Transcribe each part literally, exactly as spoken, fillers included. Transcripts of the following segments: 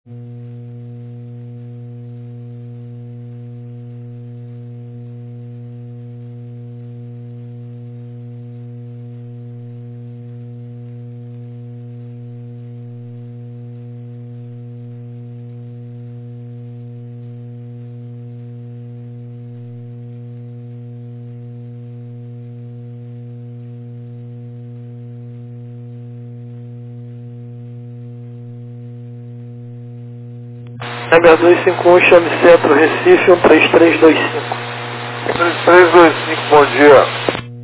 H dois cinco um, chame Centro, Recife, um três três dois cinco. três três dois cinco, bom dia.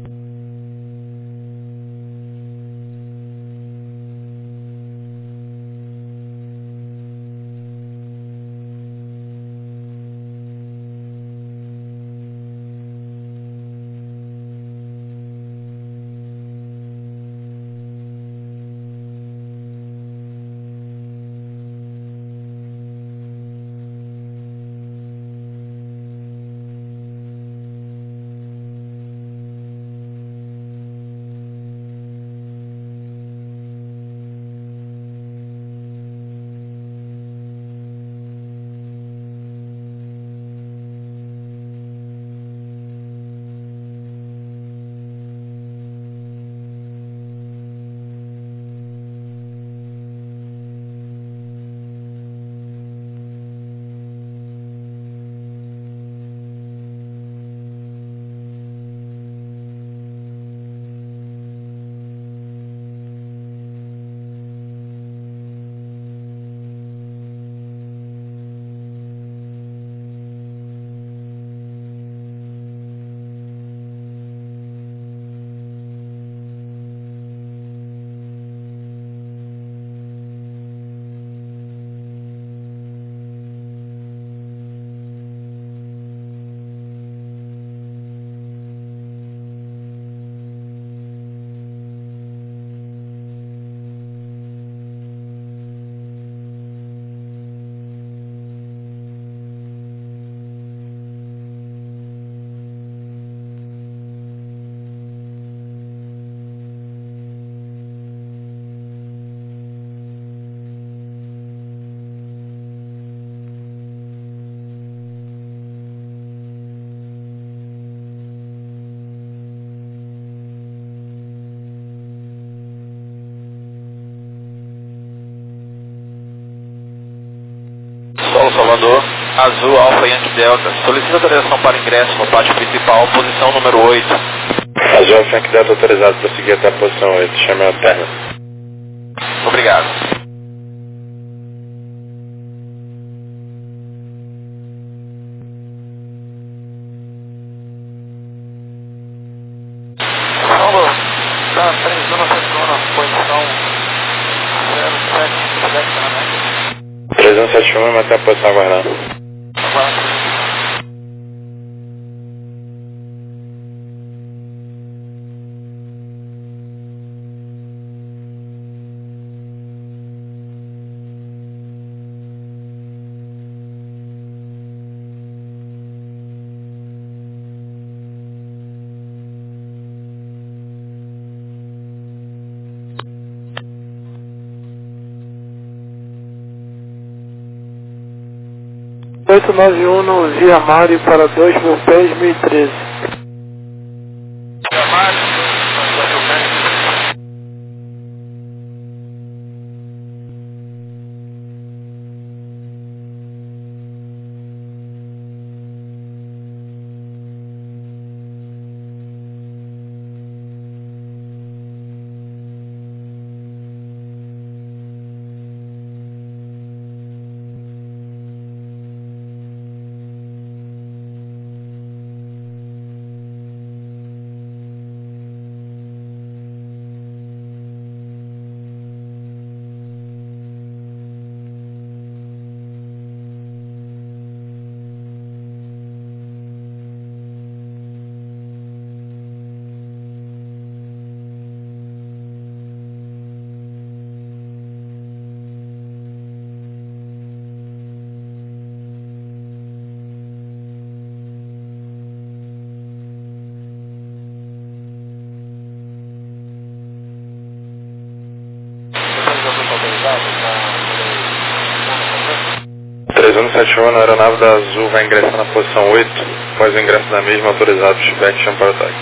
Solo Salvador, Azul Alfa Yankee Delta. Solicita autorização para ingresso no pátio principal, posição número oito. Azul Alfa Yankee Delta autorizado para seguir até a posição oito. Chame a perna. Obrigado. Paulo, tá três um sete um, posição zero sete sete, né? três um sete um, até a posição aguardando. Agora. oito nove um no Via Mário para dois mil pés, mil e treze. Via Mário, dois mil pés. dois um sete um, a aeronave da Azul vai ingressar na posição oito. Após o ingresso da mesma, autorizado o feedback, chama para o ataque.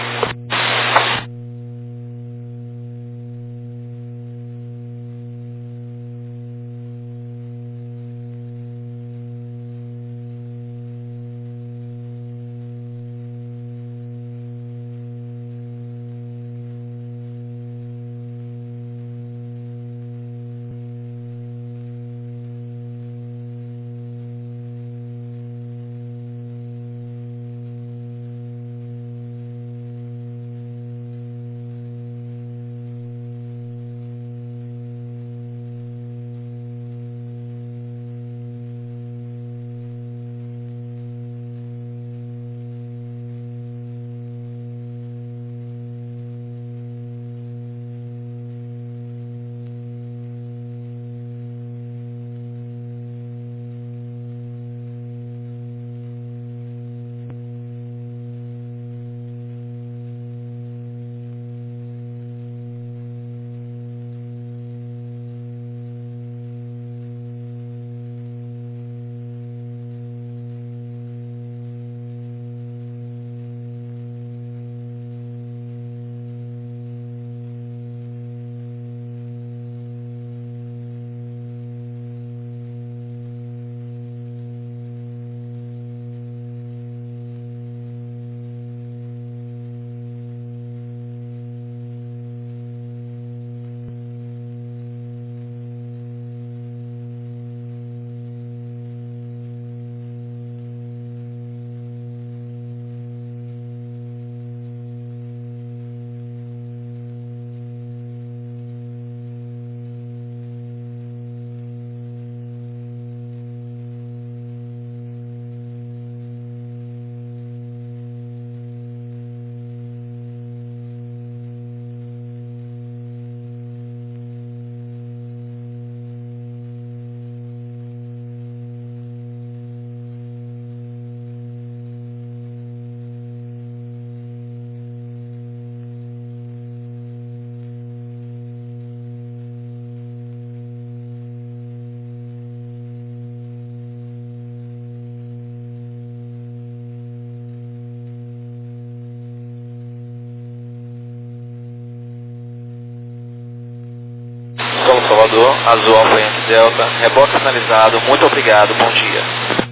Solo Salvador, Azul Alfa Yankee Delta, reboque sinalizado, muito obrigado, bom dia.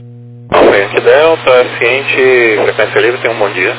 Alfa Yankee Delta, ciente, frequência livre, tenha um bom dia.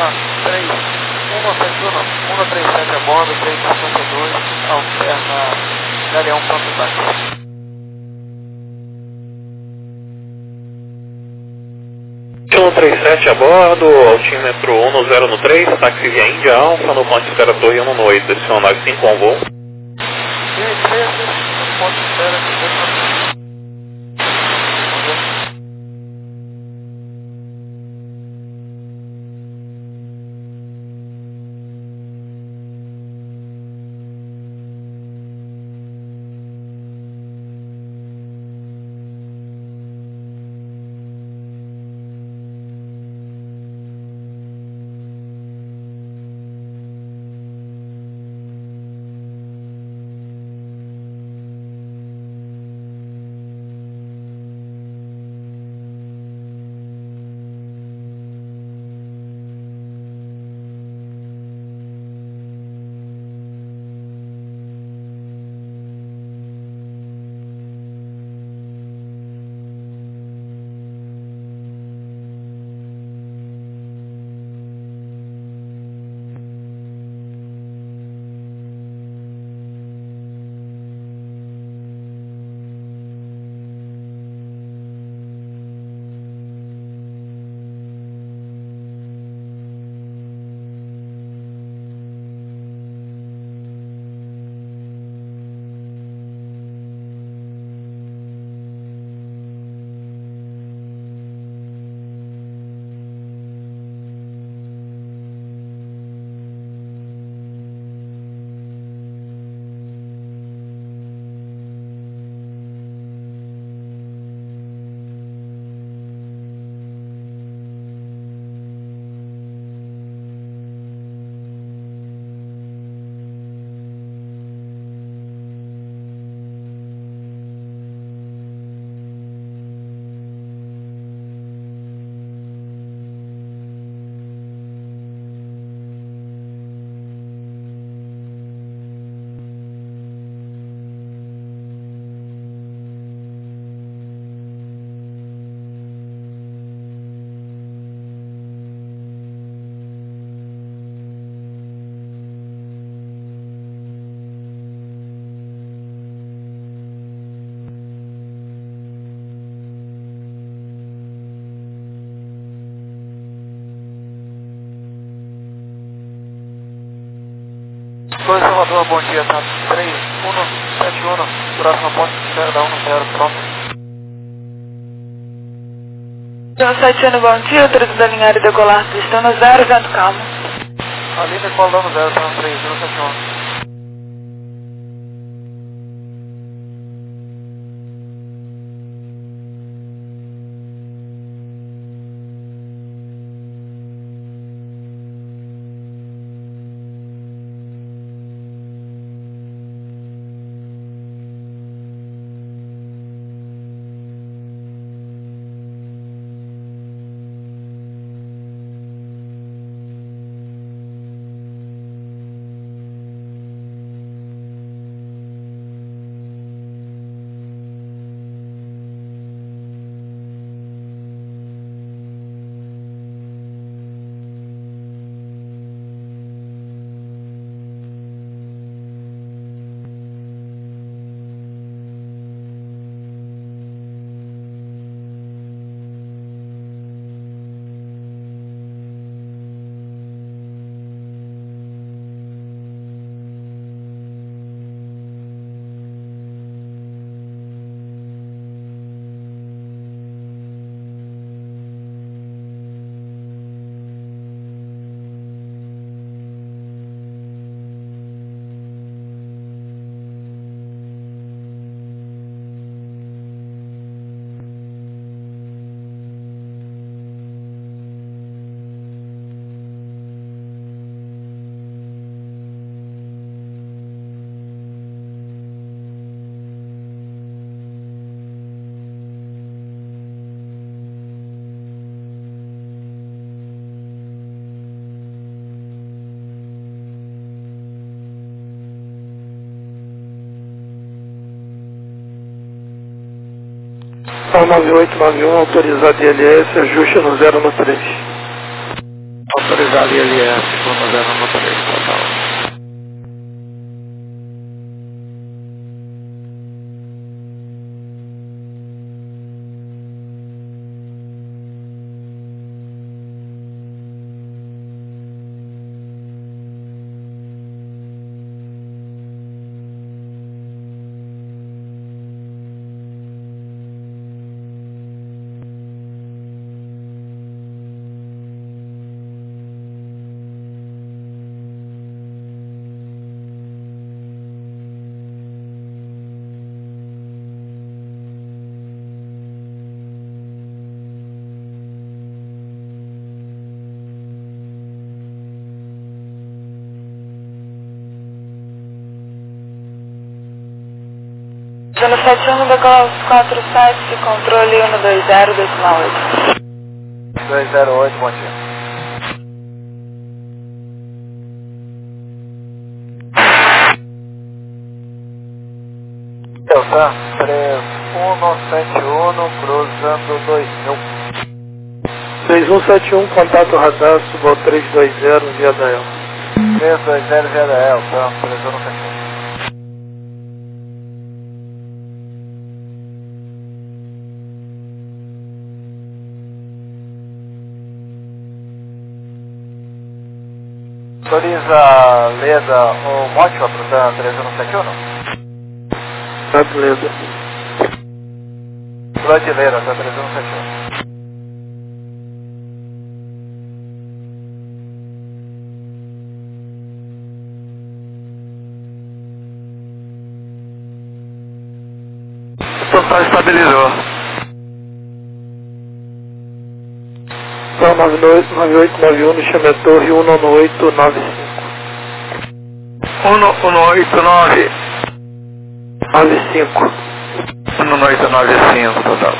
Tá, três um sete um, um três sete a bordo, três cinquenta e dois, alterna Galeão ponto táxi. um três sete a bordo, altímetro um zero no três, táxi via Índia Alfa, no ponto de espera Torre um no oito, adicional cinco com voo. E treze, no ponto de espera de dois. Oi, Salvador, bom dia, tá? três um sete um, próximo ponto de espera da um zero, pronto. um sete um, bom dia, autorizado a alinhar e decolar, destino zero, vento calmo. Ali decolando zero, tá? três um sete um. nove oito nove um, autorizado I L S, ajuste no zero no três. Autorizado I L S, Bruno zero no três, total. Zona sete um, decola quatro sete, controle um dois zero, decimal oito. dois zero oito, bom dia. Delta três um sete um, cruzando dois mil. três um sete um, contato radar, subo três dois zero, via da El. três dois zero, via da El, tá? três um sete um. Autoriza Leda o Mótica para o três um sete um? Tá, beleza. Brasileira, tá três um sete um. Total estabilizou. Então, nove oito nove um, chama a torre um nove oito nove cinco. um oito nove nove cinco. um oito nove cinco, total.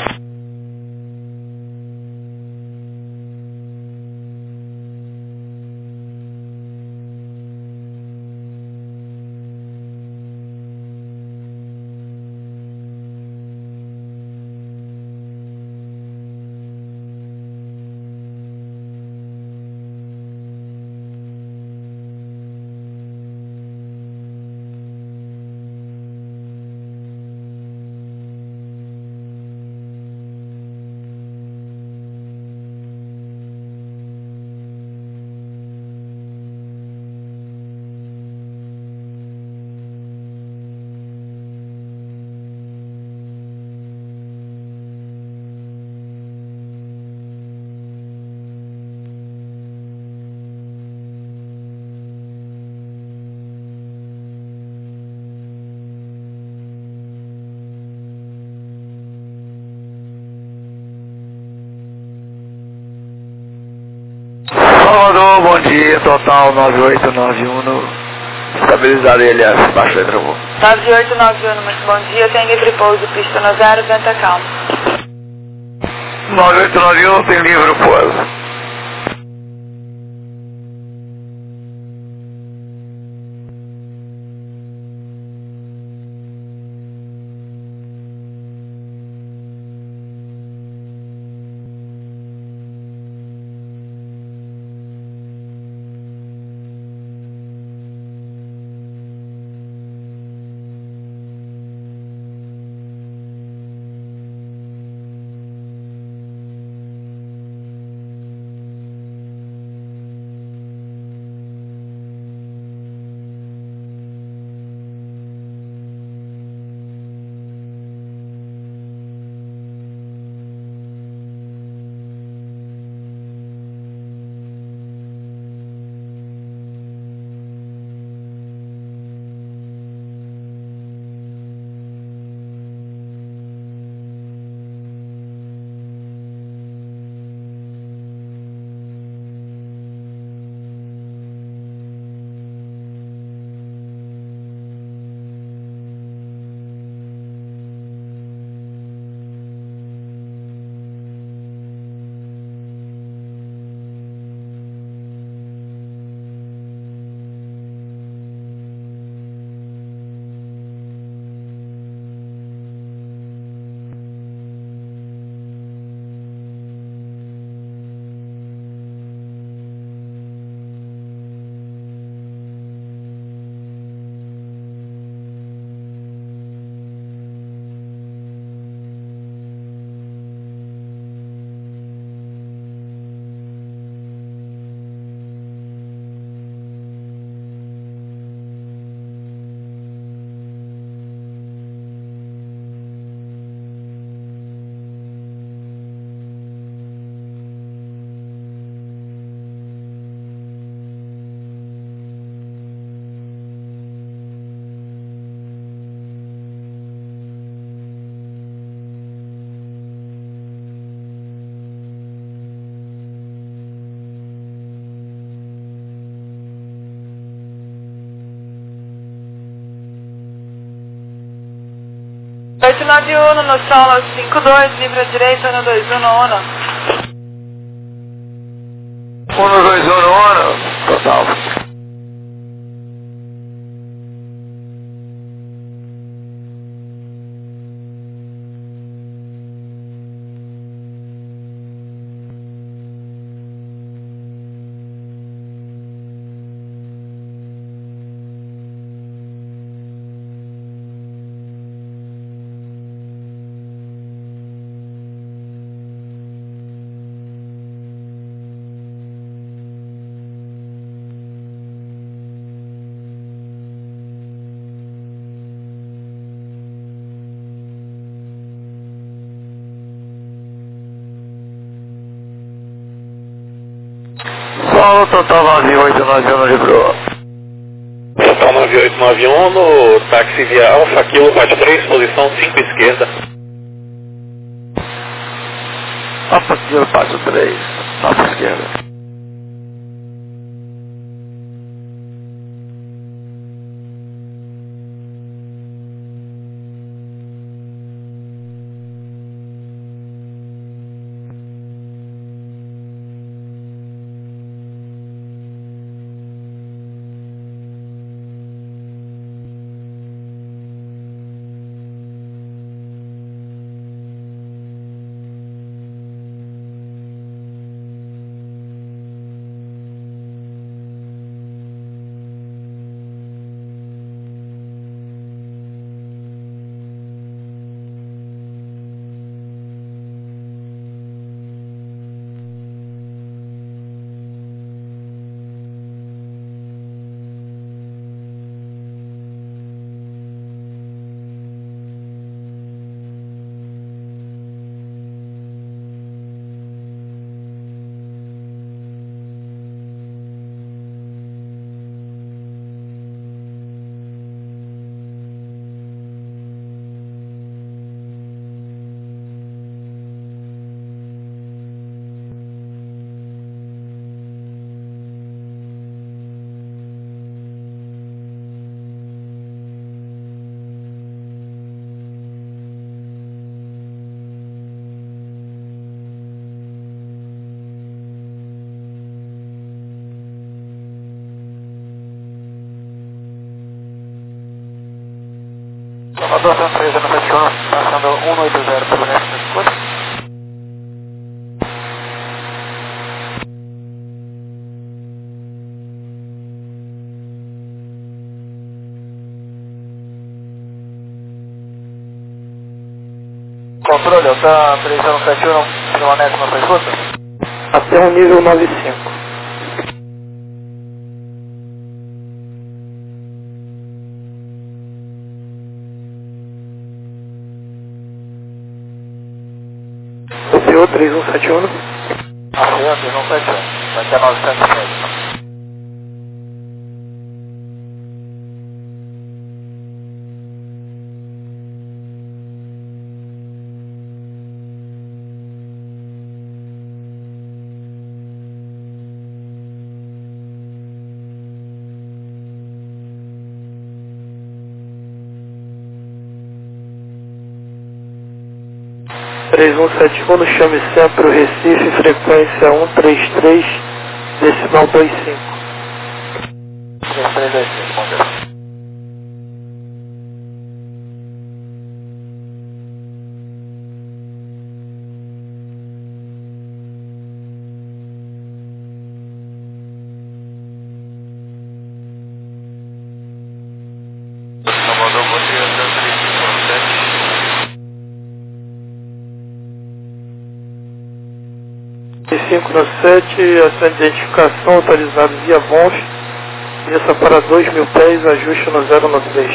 Salvador, bom dia, total nove oito nove um, no estabilizado I L S, baixo letra voo. nove oito nove um, muito bom dia, tem livre pouso, pista no zero, venta calma. nove oito nove um tem livre pouso. Final de Uno no solo cinco dois, livre à direita, Uno dois um no Uno. um dois um no Uno, total. Solo total nove oito nove um no Libro. Total nove oito nove um no táxi via Alfa Kilo quatro três, posição cinco esquerda. Alfa Kilo quatro três, Alfa esquerda. Salvador Santa Teresa no sete um, passando cento e oitenta pelo resto da escuta. Controle, Alta Teresa no sete um, permanece na sua escuta? Até o nível nove cinco. O P O três um sete um. Ação três um sete um, vai até novecentos metros. três um sete um no Chame Centro Recife, frequência um três três, decimal dois cinco. três três dois cinco, bom dia. Salvador, bom dia, Santa Teresa cinco no sete, ação de identificação autorizado via Bons, desça para dois mil pés, ajuste no zero no três.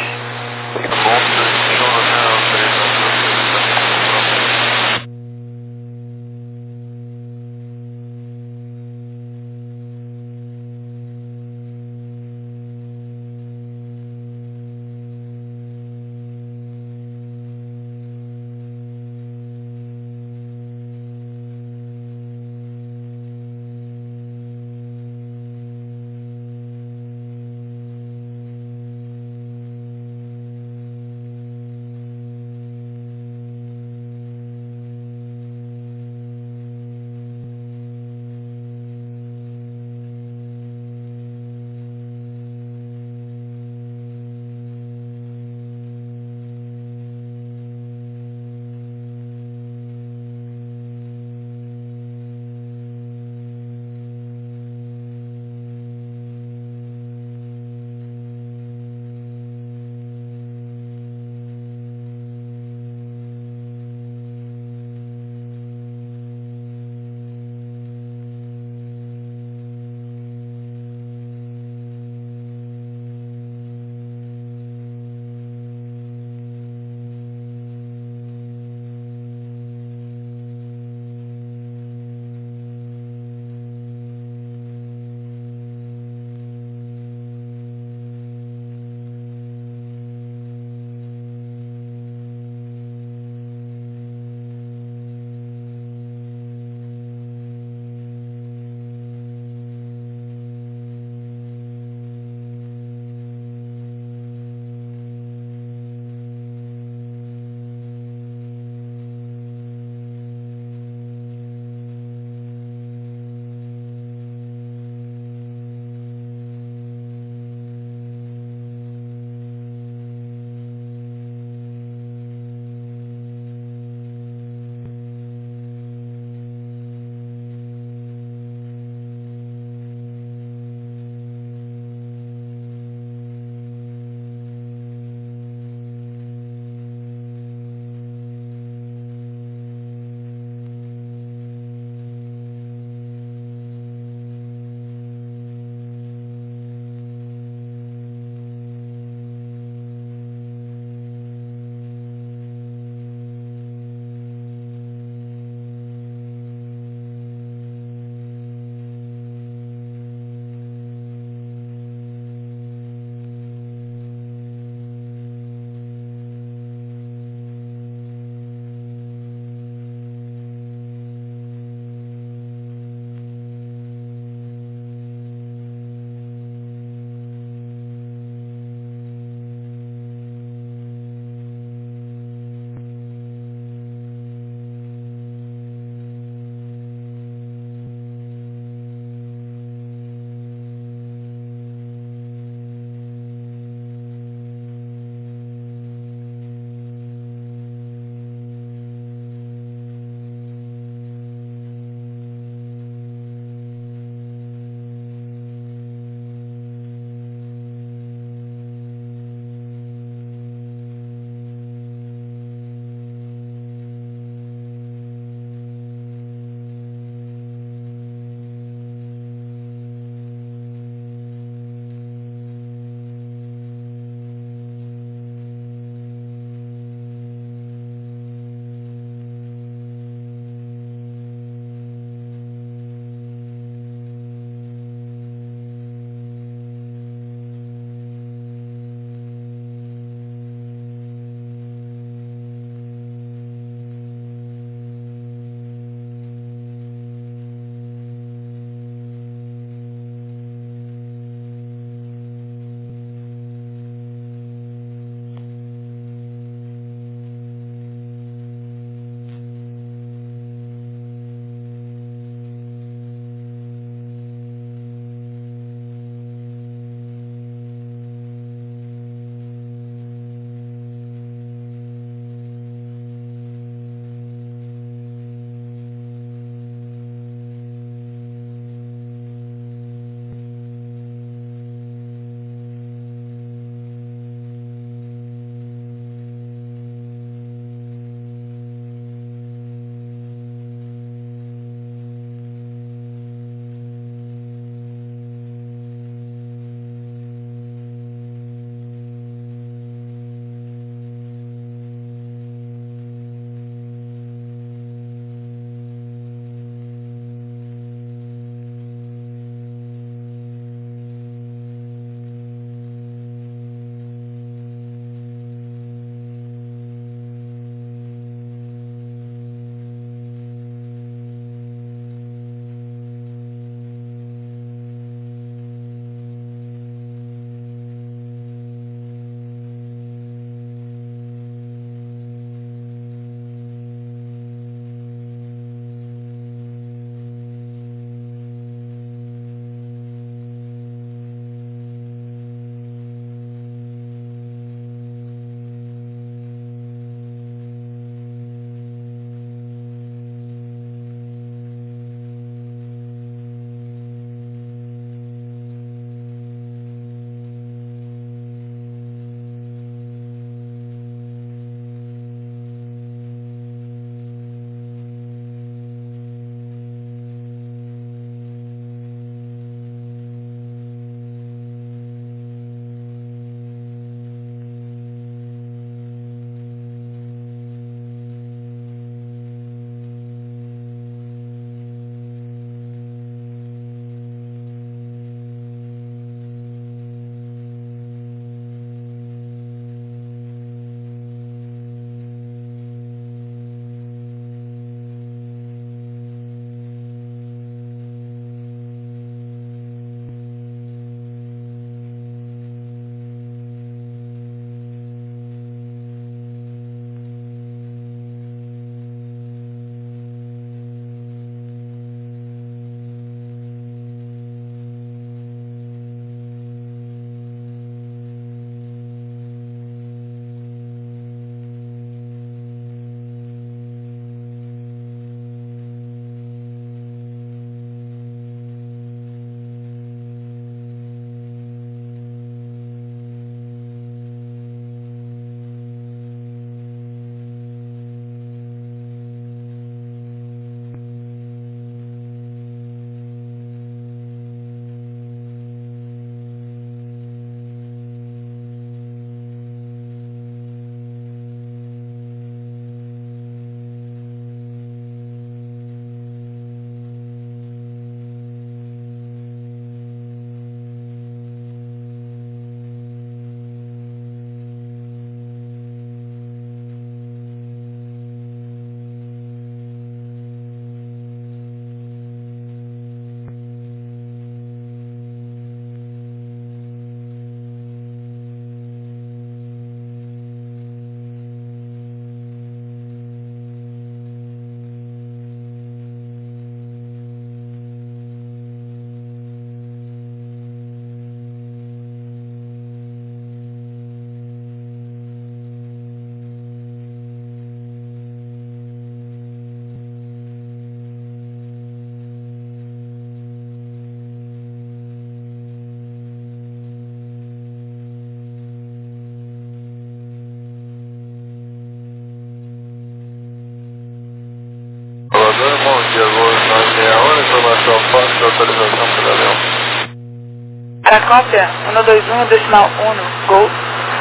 informação, forte, autorização para Leão. Para cópia, um dois um, decimal um, Gol.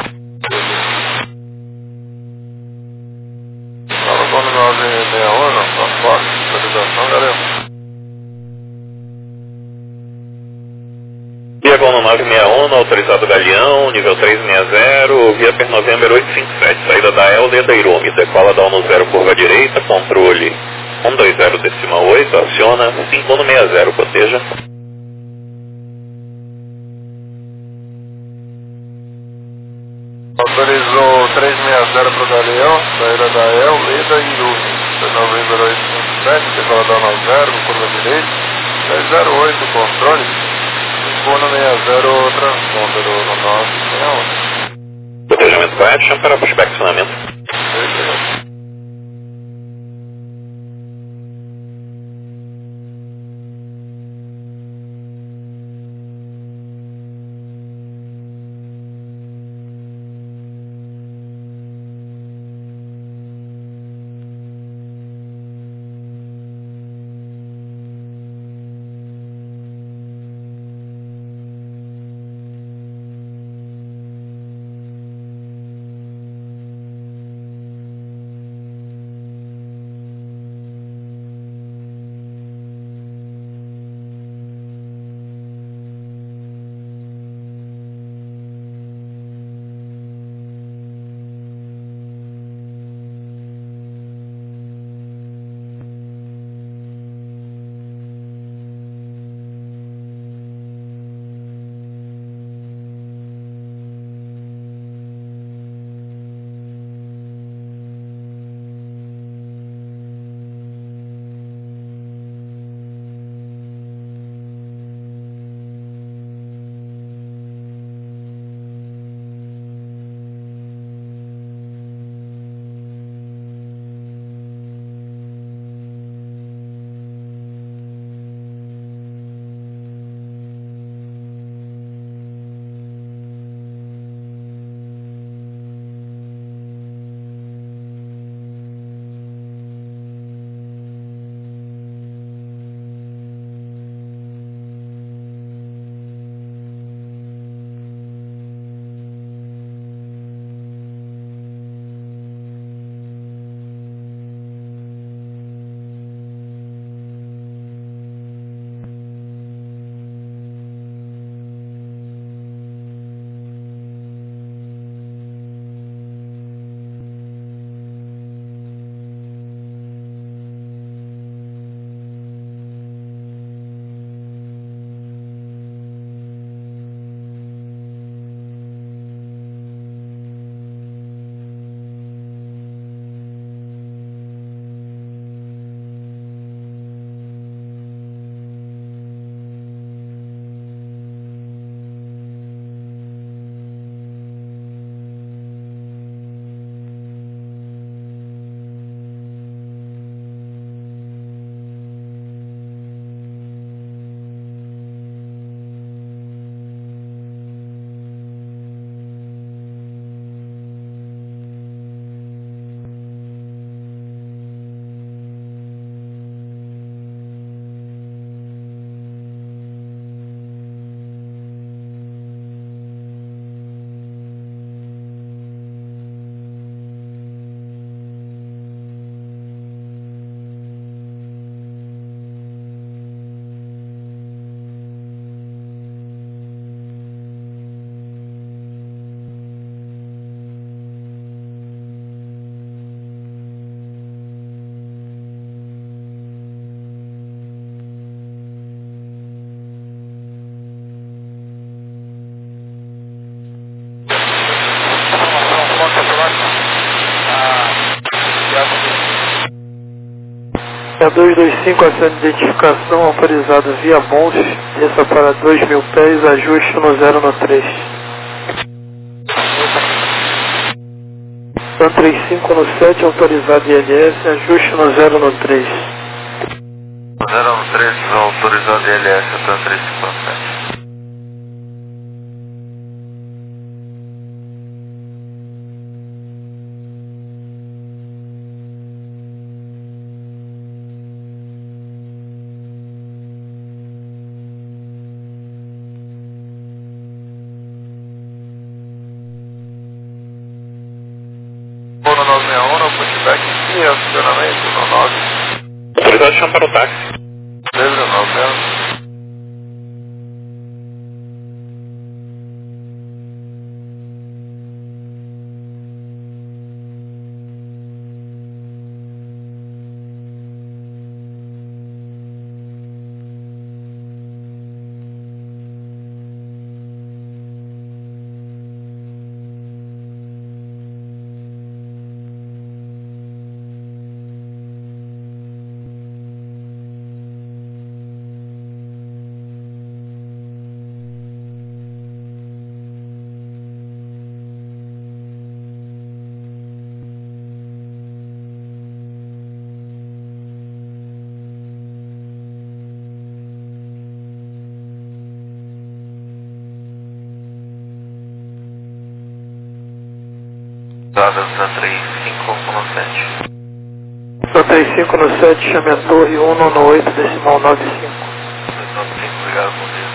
Fala com nove seis um, forte, autorização da Leão. Diagonal nove seis um, autorizado Galeão, nível três seis zero, via per November oito cinco sete, saída da Helder da Irome, decola da um zero, curva direita, controle um dois zero decimal oito, aciona cinco um seis zero, proteja. Autorizou três seis zero para o Galeão, saída da El, Leda e Irome, per November oito cinco sete, decola da um zero, curva direita, dez zero oito, controle. cinco um seis zero, transponder no nove seis um. Protejamento correto, chama para pushback acionamento. É dois dois cinco, essa identificação autorizada via Bons, desça para dois mil pés, ajuste no zero no três. Tan três cinco no sete, autorizado I L S, ajuste no zero no três. zero no três, autorizado I L S, Tan três cinco no sete. já chama para o táxi. Beleza, nove um. Dança três cinco no sete. Só três cinco no sete, chame a torre um no oito, decimal nove cinco. nove cinco, obrigado, bom dia.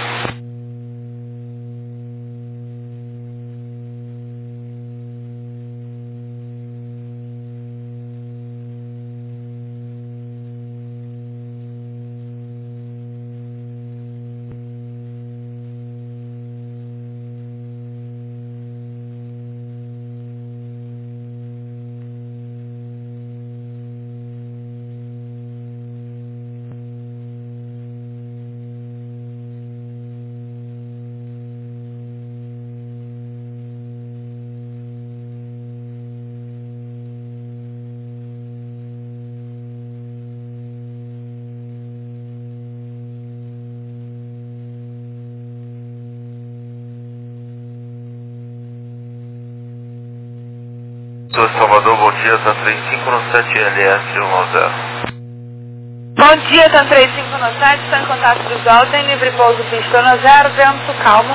Sou Salvador, bom dia, tá três cinco no sete L S um zero. Bom dia, tá três cinco no sete, está em contato visual, tem livre pouso pista no zero, vento calmo.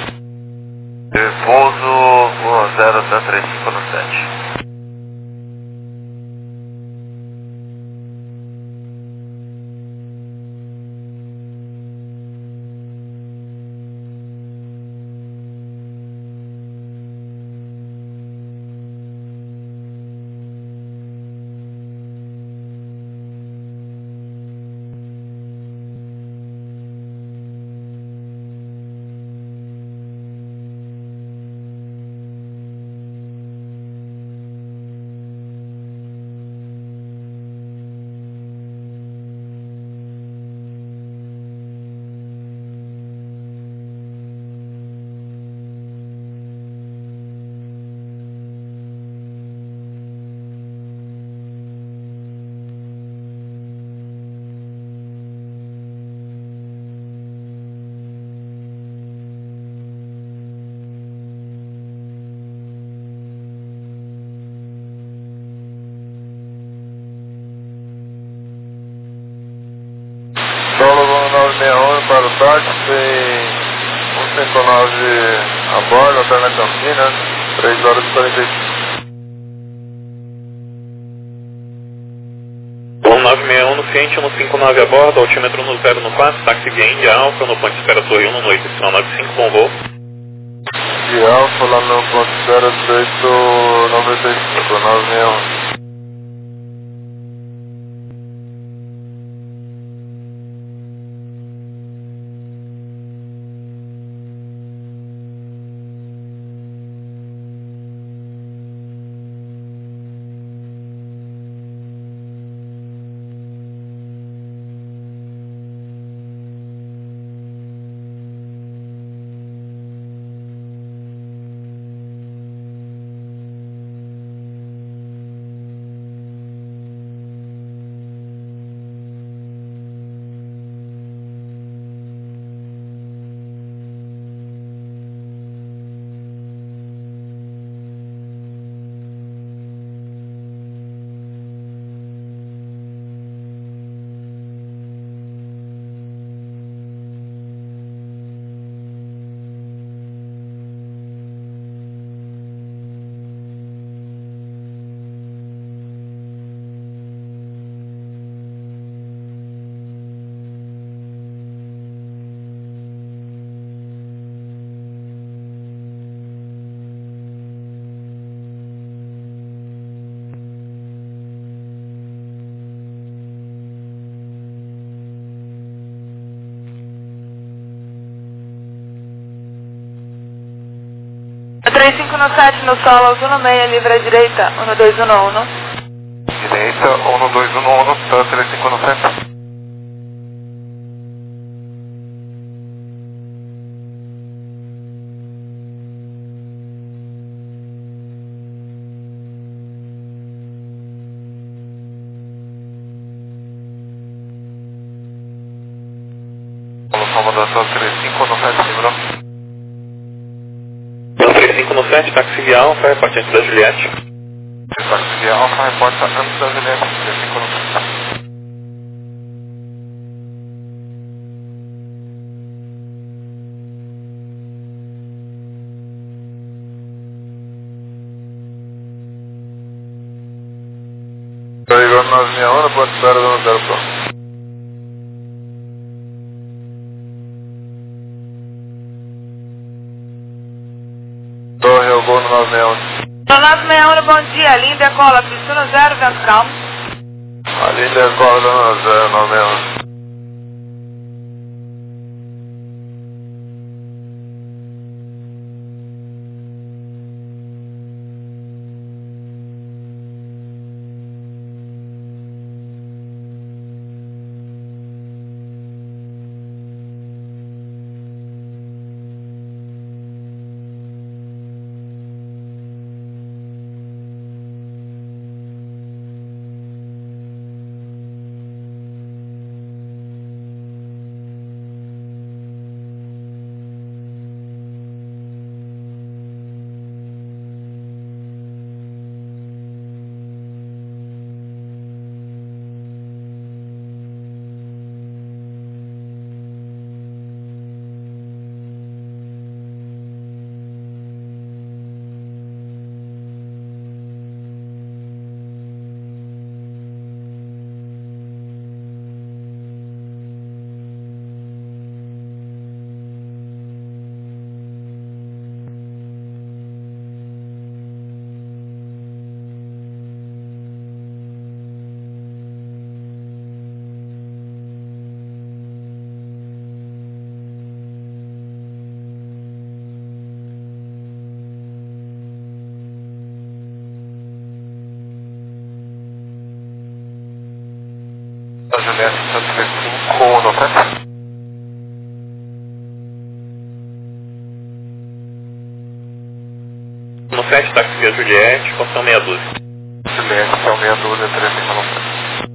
Pouso um zero, tá três cinco no sete. Solo nove seis um para o táxi, tem cento e cinquenta e nove a bordo, até na Campinas, três horas e quarenta e cinco. um nove seis um no Ciente, um cinco nove a bordo, altímetro no zero no quatro, táxi Guia Índia Alfa, no ponto espera Torre um no oito, sinal nove cinco, bom voo. De Alfa, lá no ponto zero oito noventa e cinco, nove seis um. três cinco no sete no solo, azul no meio, livre à direita, um dois um um. Direita, um dois um um, tá três cinco no sete. Comandante três cinco no sete, lembrou? três cinco no sete, táxi via Alfa, reporte antes da Juliette. Táxi via Alfa, reporta antes da Juliette, três cinco no sete. Igor nove seis um, ponto zero zero zero pro. Torre, eu vou no nove seis um. nove seis um, bom dia, linda cola, pista no zero, vento calmo. A linda é cola no zero nove seis um. A Juliette está três cinco no sete. No sete, táxi via Juliette, construção meia dúzia. Juliette, é o meia dúzia, três cinco no sete.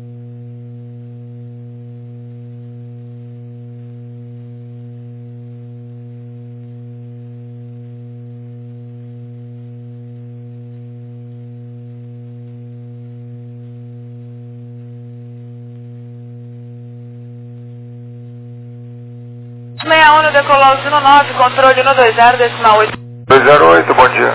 seis um, decolou azul no nove, controle um dois zero, decimal oito. dois zero oito, bom dia.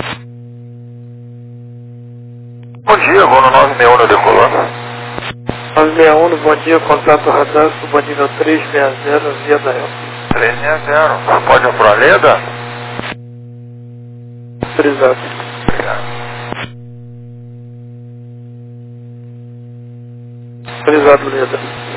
Bom dia, vou no nove seis um, decolando. nove seis um, bom dia, contato radar, suba nível três seis zero, via da Elfa. três seis zero, pode ir para a Leda? Autorizado. Obrigado. Autorizado, Leda.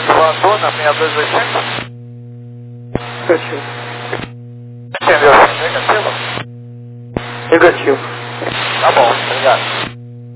voador na seis dois oitenta? Negativo. Entendeu? Negativo? Negativo. Tá bom, obrigado.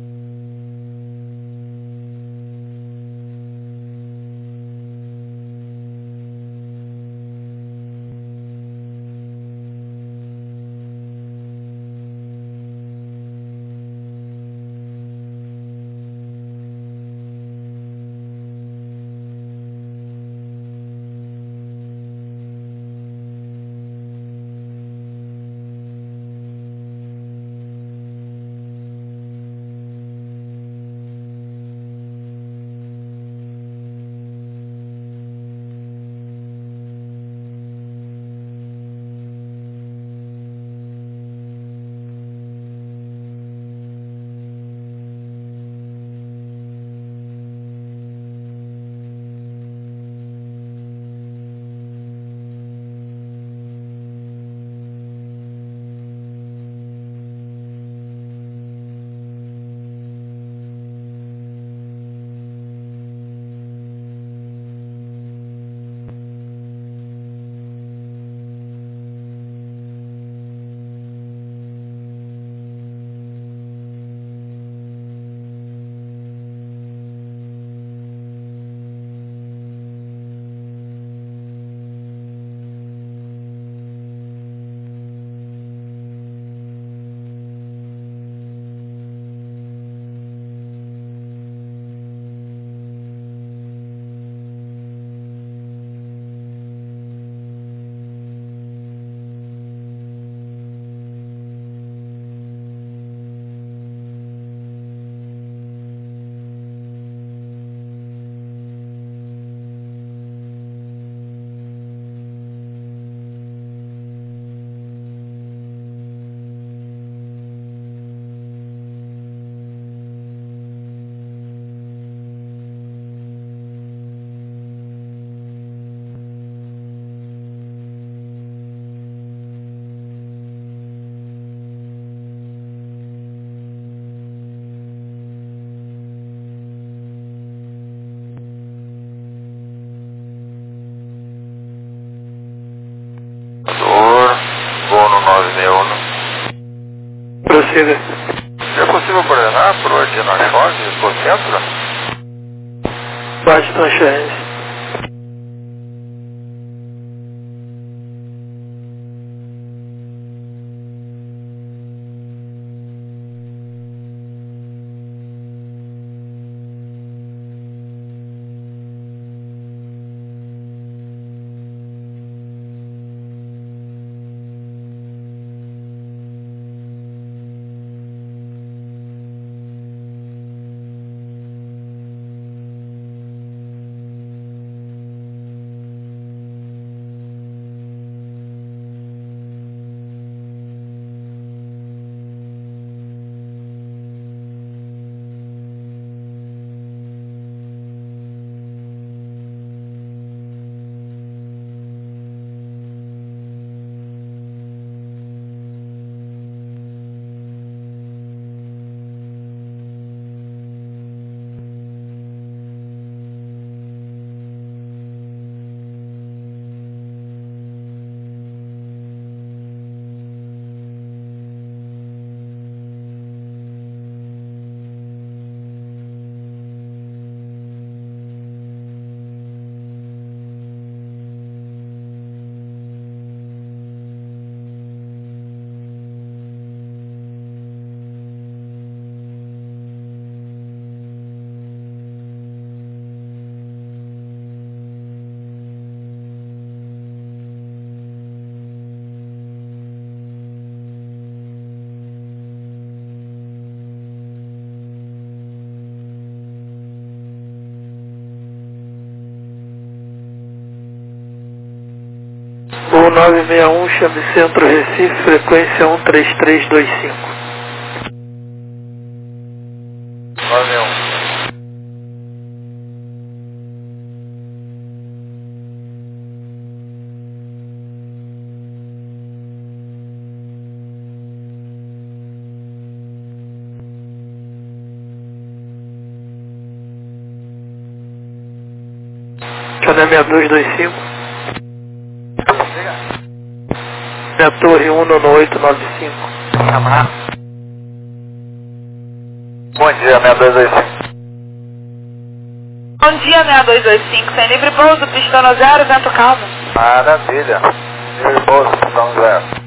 Prossiga. É possível coordenar por ordem na choque por centro? Baixe transferência. O nove seis um, chame Centro Recife, frequência um três três dois cinco. nove seis um. Channel sessenta e dois vinte e cinco. Minha torre um nove oito nove cinco. Bom dia, sessenta e dois vinte e cinco. Bom dia, sessenta e dois vinte e cinco. Sem livre pouso, pistão zero, vento calmo. Maravilha. Livre pouso, pistão zero.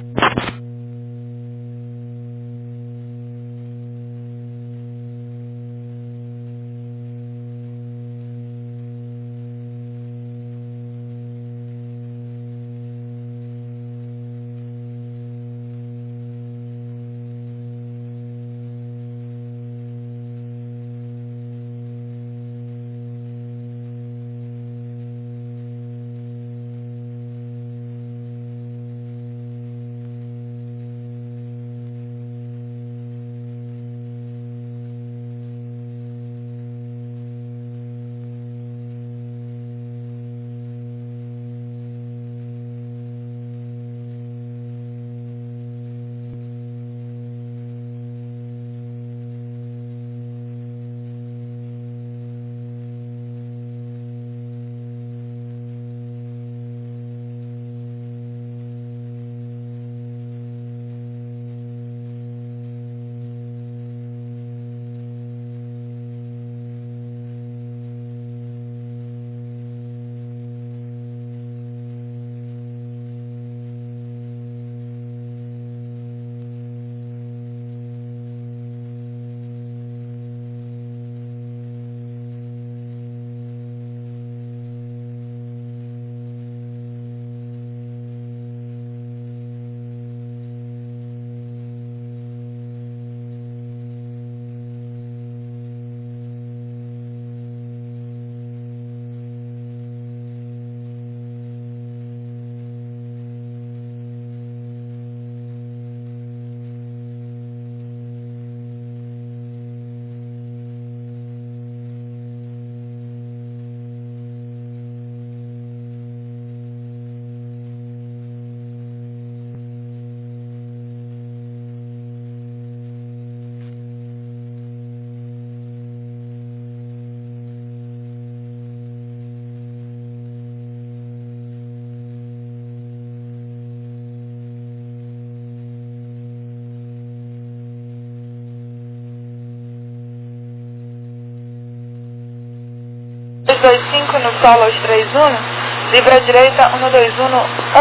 dois dois cinco no solo aos três um, livre à direita um dois um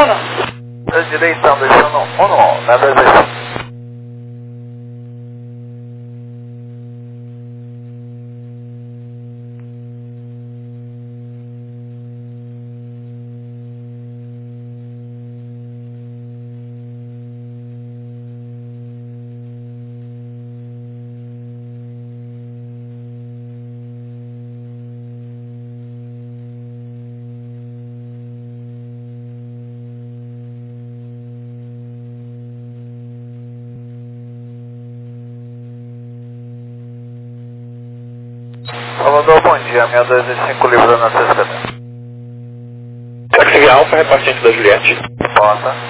um. À direita um dois um um, na dois dois cinco. Salvador, bom dia, sessenta e dois vinte e cinco, livrando a sexta. Táxi Alfa, repartente da Juliette. Porta.